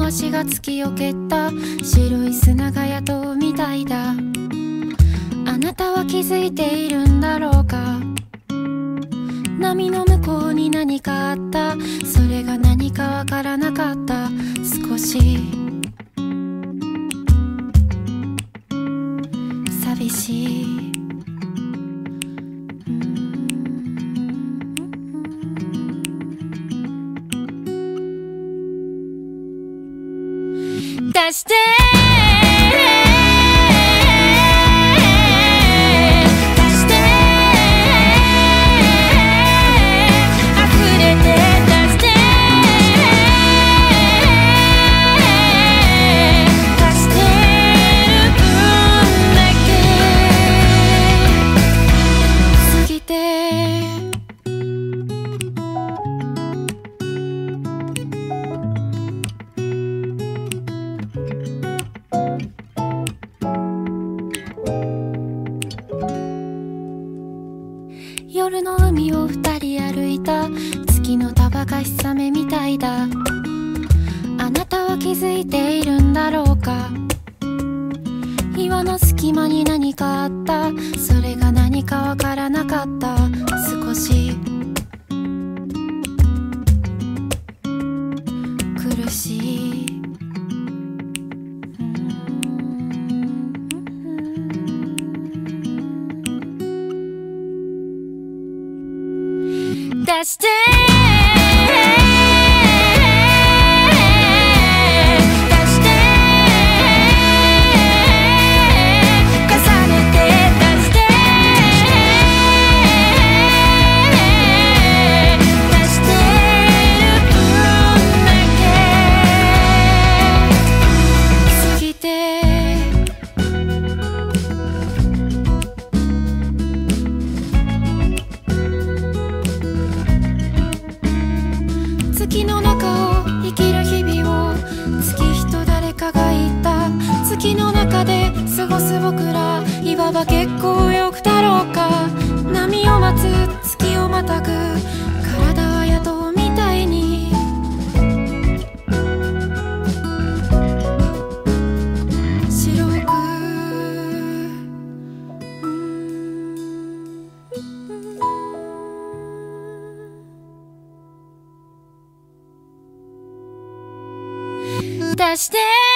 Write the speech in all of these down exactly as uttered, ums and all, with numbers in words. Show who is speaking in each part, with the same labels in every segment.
Speaker 1: 足が月を蹴った白い砂が宿みたいだ。あなたは気づいているんだろうか。波の向こうに何かあった。それが何かわからなかった。少し寂しい。出して夜の海を二人歩いた。月の束がしさめみたいだ。あなたは気づいているんだろうか。岩の隙間に何かあった。それが何かわからなかった。少し苦しい。出して月の中を生きる日々を月人誰かが言った。月の中で過ごす僕らいわば結構よくだろうか。波を待つ月をまたぐ体は宿みたいに白く出して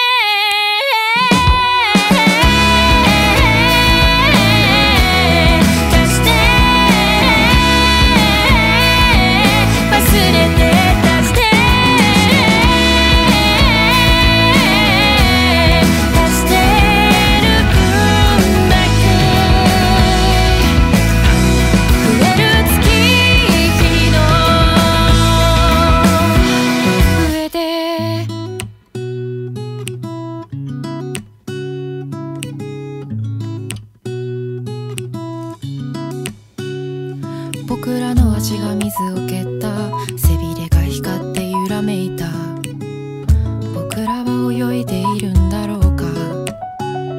Speaker 1: 僕らの足が水を蹴った背びれが光って揺らめいた。僕らは泳いでいるんだろうか。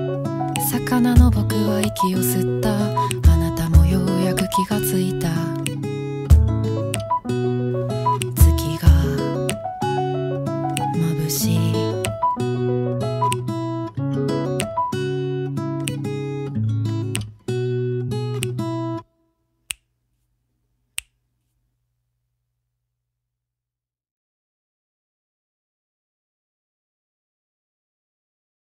Speaker 1: 魚の僕は息を吸った。あなたもようやく気がついた。